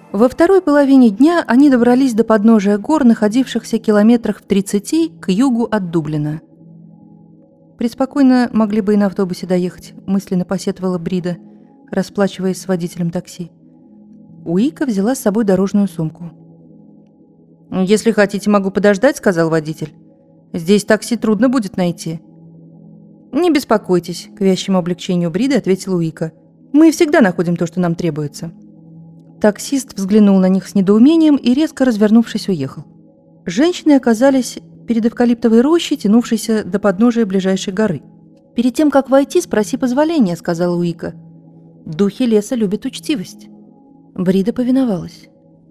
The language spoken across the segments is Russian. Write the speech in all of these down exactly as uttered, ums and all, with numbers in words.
Во второй половине дня они добрались до подножия гор, находившихся километрах в тридцати к югу от Дублина. «Преспокойно могли бы и на автобусе доехать», – мысленно посетовала Брида, расплачиваясь с водителем такси. Уика взяла с собой дорожную сумку. «Если хотите, могу подождать», – сказал водитель. «Здесь такси трудно будет найти». «Не беспокойтесь», – к вящему облегчению Бриды ответила Уика. «Мы всегда находим то, что нам требуется». Таксист взглянул на них с недоумением и, резко развернувшись, уехал. Женщины оказались перед эвкалиптовой рощей, тянувшейся до подножия ближайшей горы. «Перед тем, как войти, спроси позволения», — сказала Уика. «Духи леса любят учтивость». Брида повиновалась.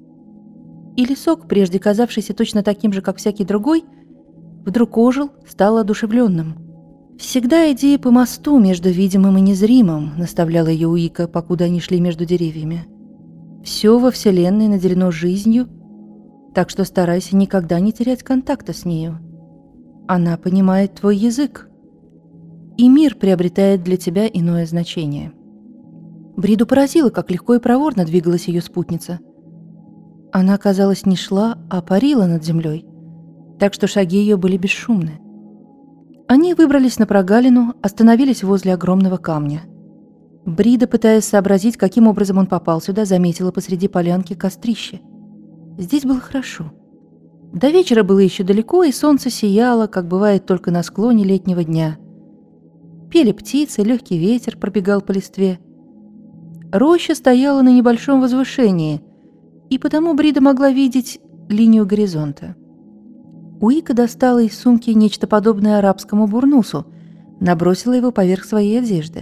И лесок, прежде казавшийся точно таким же, как всякий другой, вдруг ожил, стал одушевленным. «Всегда иди по мосту между видимым и незримым», — наставляла ее Уика, покуда они шли между деревьями. «Все во Вселенной наделено жизнью, так что старайся никогда не терять контакта с нею. Она понимает твой язык, и мир приобретает для тебя иное значение». Бриду поразило, как легко и проворно двигалась ее спутница. Она, казалось, не шла, а парила над землей, так что шаги ее были бесшумны. Они выбрались на прогалину, остановились возле огромного камня. Брида, пытаясь сообразить, каким образом он попал сюда, заметила посреди полянки кострище. Здесь было хорошо. До вечера было еще далеко, и солнце сияло, как бывает только на склоне летнего дня. Пели птицы, легкий ветер пробегал по листве. Роща стояла на небольшом возвышении, и потому Брида могла видеть линию горизонта. Уика достала из сумки нечто подобное арабскому бурнусу, набросила его поверх своей одежды.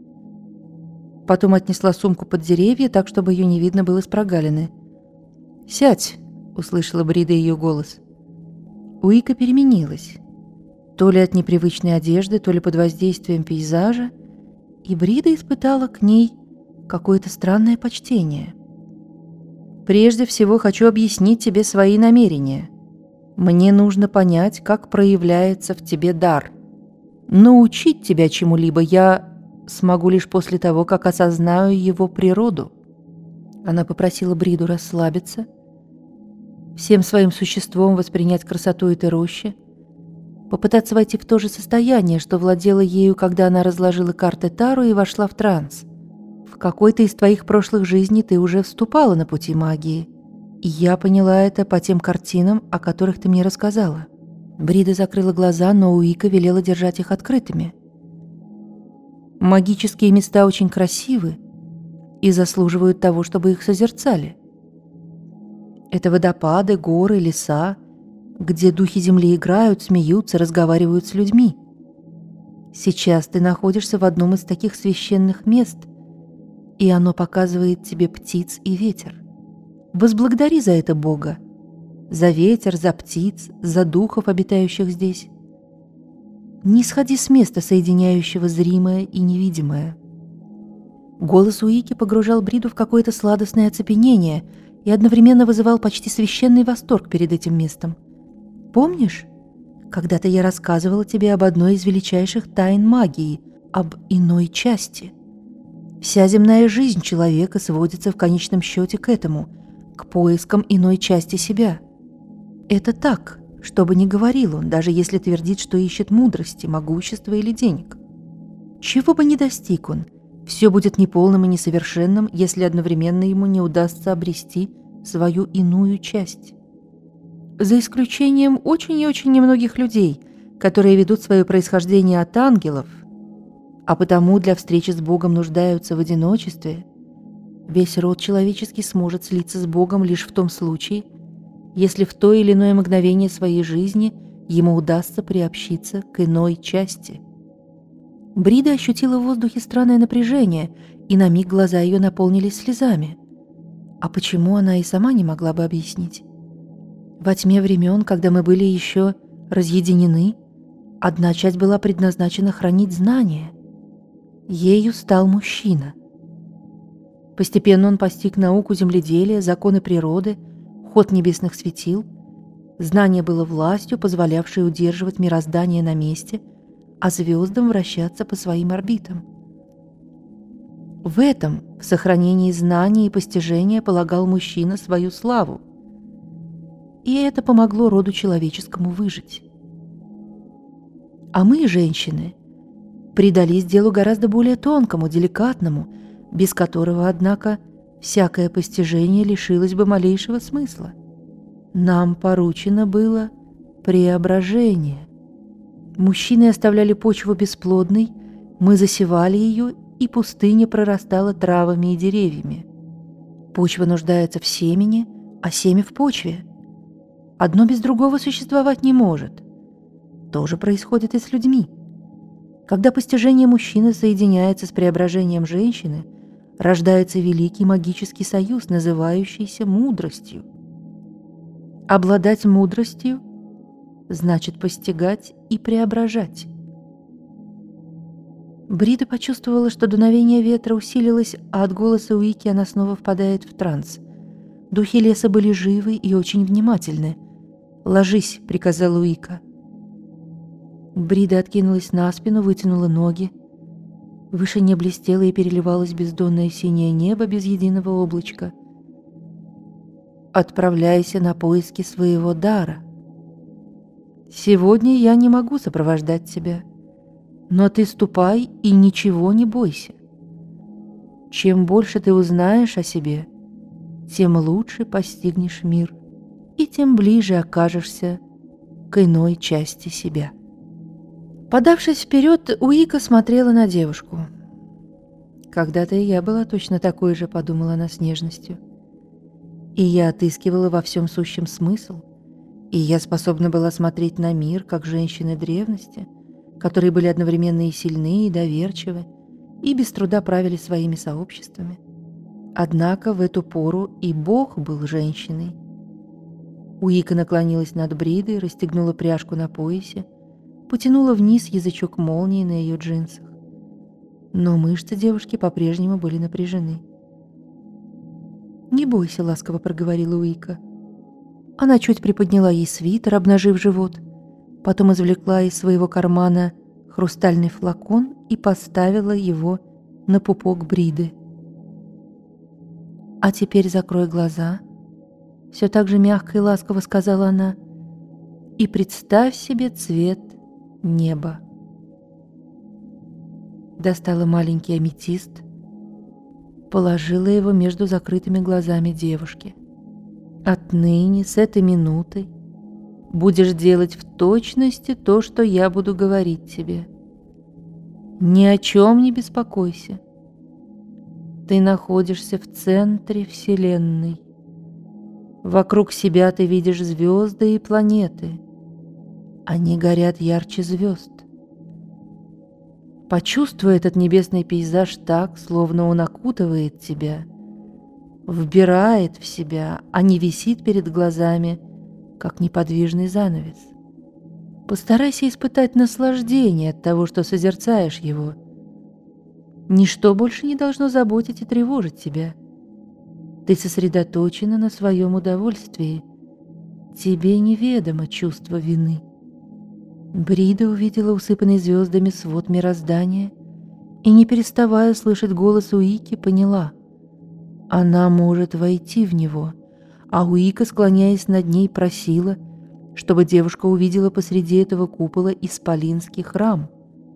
Потом отнесла сумку под деревья, так, чтобы ее не видно было с прогалины. «Сядь!» — услышала Брида ее голос. Уика переменилась. То ли от непривычной одежды, то ли под воздействием пейзажа, и Брида испытала к ней какое-то странное почтение. «Прежде всего хочу объяснить тебе свои намерения. Мне нужно понять, как проявляется в тебе дар. Научить тебя чему-либо я смогу лишь после того, как осознаю его природу». Она попросила Бриду расслабиться, всем своим существом воспринять красоту этой рощи, попытаться войти в то же состояние, что владело ею, когда она разложила карты Таро и вошла в транс. В какой-то из твоих прошлых жизней ты уже вступала на пути магии, и я поняла это по тем картинам, о которых ты мне рассказала. Брида закрыла глаза, но Уика велела держать их открытыми. Магические места очень красивы и заслуживают того, чтобы их созерцали. Это водопады, горы, леса, где духи земли играют, смеются, разговаривают с людьми. Сейчас ты находишься в одном из таких священных мест, и оно показывает тебе птиц и ветер. Возблагодари за это Бога, за ветер, за птиц, за духов, обитающих здесь. Не сходи с места, соединяющего зримое и невидимое. Голос Уики погружал Бриду в какое-то сладостное оцепенение и одновременно вызывал почти священный восторг перед этим местом. Помнишь, когда-то я рассказывала тебе об одной из величайших тайн магии, об иной части? Вся земная жизнь человека сводится в конечном счете к этому, к поискам иной части себя. Это так, что бы ни говорил он, даже если твердит, что ищет мудрости, могущества или денег. Чего бы ни достиг он, все будет неполным и несовершенным, если одновременно ему не удастся обрести свою иную часть. За исключением очень и очень немногих людей, которые ведут свое происхождение от ангелов, а потому для встречи с Богом нуждаются в одиночестве, весь род человеческий сможет слиться с Богом лишь в том случае, если в то или иное мгновение своей жизни ему удастся приобщиться к иной части. Брида ощутила в воздухе странное напряжение, и на миг глаза ее наполнились слезами. А почему, она и сама не могла бы объяснить. Во тьме времен, когда мы были еще разъединены, одна часть была предназначена хранить знания. Ею стал мужчина. Постепенно он постиг науку земледелия, законы природы, ход небесных светил. Знание было властью, позволявшей удерживать мироздание на месте, а звездам вращаться по своим орбитам. В этом, в сохранении знаний и постижения, полагал мужчина свою славу. И это помогло роду человеческому выжить. А мы, женщины, предались делу гораздо более тонкому, деликатному, без которого, однако, всякое постижение лишилось бы малейшего смысла. Нам поручено было преображение. Мужчины оставляли почву бесплодной, мы засевали ее, и пустыня прорастала травами и деревьями. Почва нуждается в семени, а семя в почве. Одно без другого существовать не может. То же происходит и с людьми. Когда постижение мужчины соединяется с преображением женщины, рождается великий магический союз, называющийся мудростью. Обладать мудростью значит постигать и преображать. Брида почувствовала, что дуновение ветра усилилось, а от голоса Уики она снова впадает в транс. Духи леса были живы и очень внимательны. «Ложись», — приказала Уика. Брида откинулась на спину, вытянула ноги. В вышине блестело и переливалось бездонное синее небо без единого облачка. «Отправляйся на поиски своего дара. Сегодня я не могу сопровождать тебя. Но ты ступай и ничего не бойся. Чем больше ты узнаешь о себе, тем лучше постигнешь мир, и тем ближе окажешься к иной части себя». Подавшись вперед, Уика смотрела на девушку. «Когда-то и я была точно такой же», — подумала она с нежностью. «И я отыскивала во всем сущем смысл, и я способна была смотреть на мир, как женщины древности, которые были одновременно и сильны, и доверчивы, и без труда правили своими сообществами. Однако в эту пору и Бог был женщиной». Уика наклонилась над Бридой, расстегнула пряжку на поясе, потянула вниз язычок молнии на ее джинсах. Но мышцы девушки по-прежнему были напряжены. «Не бойся», — ласково проговорила Уика. Она чуть приподняла ей свитер, обнажив живот, потом извлекла из своего кармана хрустальный флакон и поставила его на пупок Бриды. «А теперь закрой глаза», — все так же мягко и ласково сказала она, «и представь себе цвет неба». Достала маленький аметист, положила его между закрытыми глазами девушки. «Отныне, с этой минуты, будешь делать в точности то, что я буду говорить тебе. Ни о чем не беспокойся. Ты находишься в центре Вселенной. Вокруг себя ты видишь звезды и планеты. Они горят ярче звезд. Почувствуй этот небесный пейзаж так, словно он окутывает тебя, вбирает в себя, а не висит перед глазами, как неподвижный занавес. Постарайся испытать наслаждение от того, что созерцаешь его. Ничто больше не должно заботить и тревожить тебя. Ты сосредоточена на своем удовольствии. Тебе неведомо чувство вины». Брида увидела усыпанный звездами свод мироздания и, не переставая слышать голос Уики, поняла — она может войти в него, а Уика, склоняясь над ней, просила, чтобы девушка увидела посреди этого купола исполинский храм.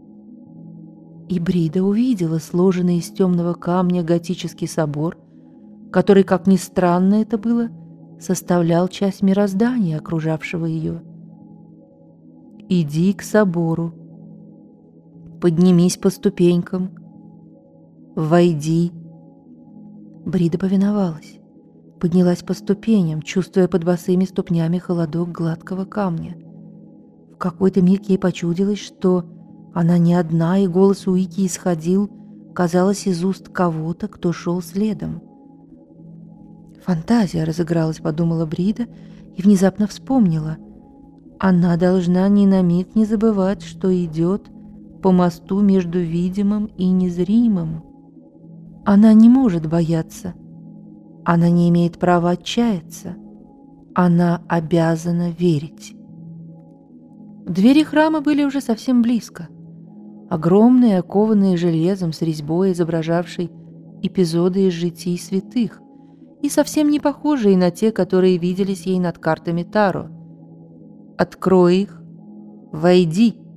И Брида увидела сложенный из темного камня готический собор, который, как ни странно это было, составлял часть мироздания, окружавшего ее. «Иди к собору, поднимись по ступенькам, войди». Брида повиновалась, поднялась по ступеням, чувствуя под босыми ступнями холодок гладкого камня. В какой-то миг ей почудилось, что она не одна, и голос Уики исходил, казалось, из уст кого-то, кто шел следом. «Фантазия разыгралась», — подумала Брида, и внезапно вспомнила. Она должна ни на миг не забывать, что идет по мосту между видимым и незримым. Она не может бояться. Она не имеет права отчаяться. Она обязана верить. Двери храма были уже совсем близко. Огромные, окованные железом с резьбой, изображавшей эпизоды из житий святых, и совсем не похожие на те, которые виделись ей над картами Таро. «Открой их, войди!»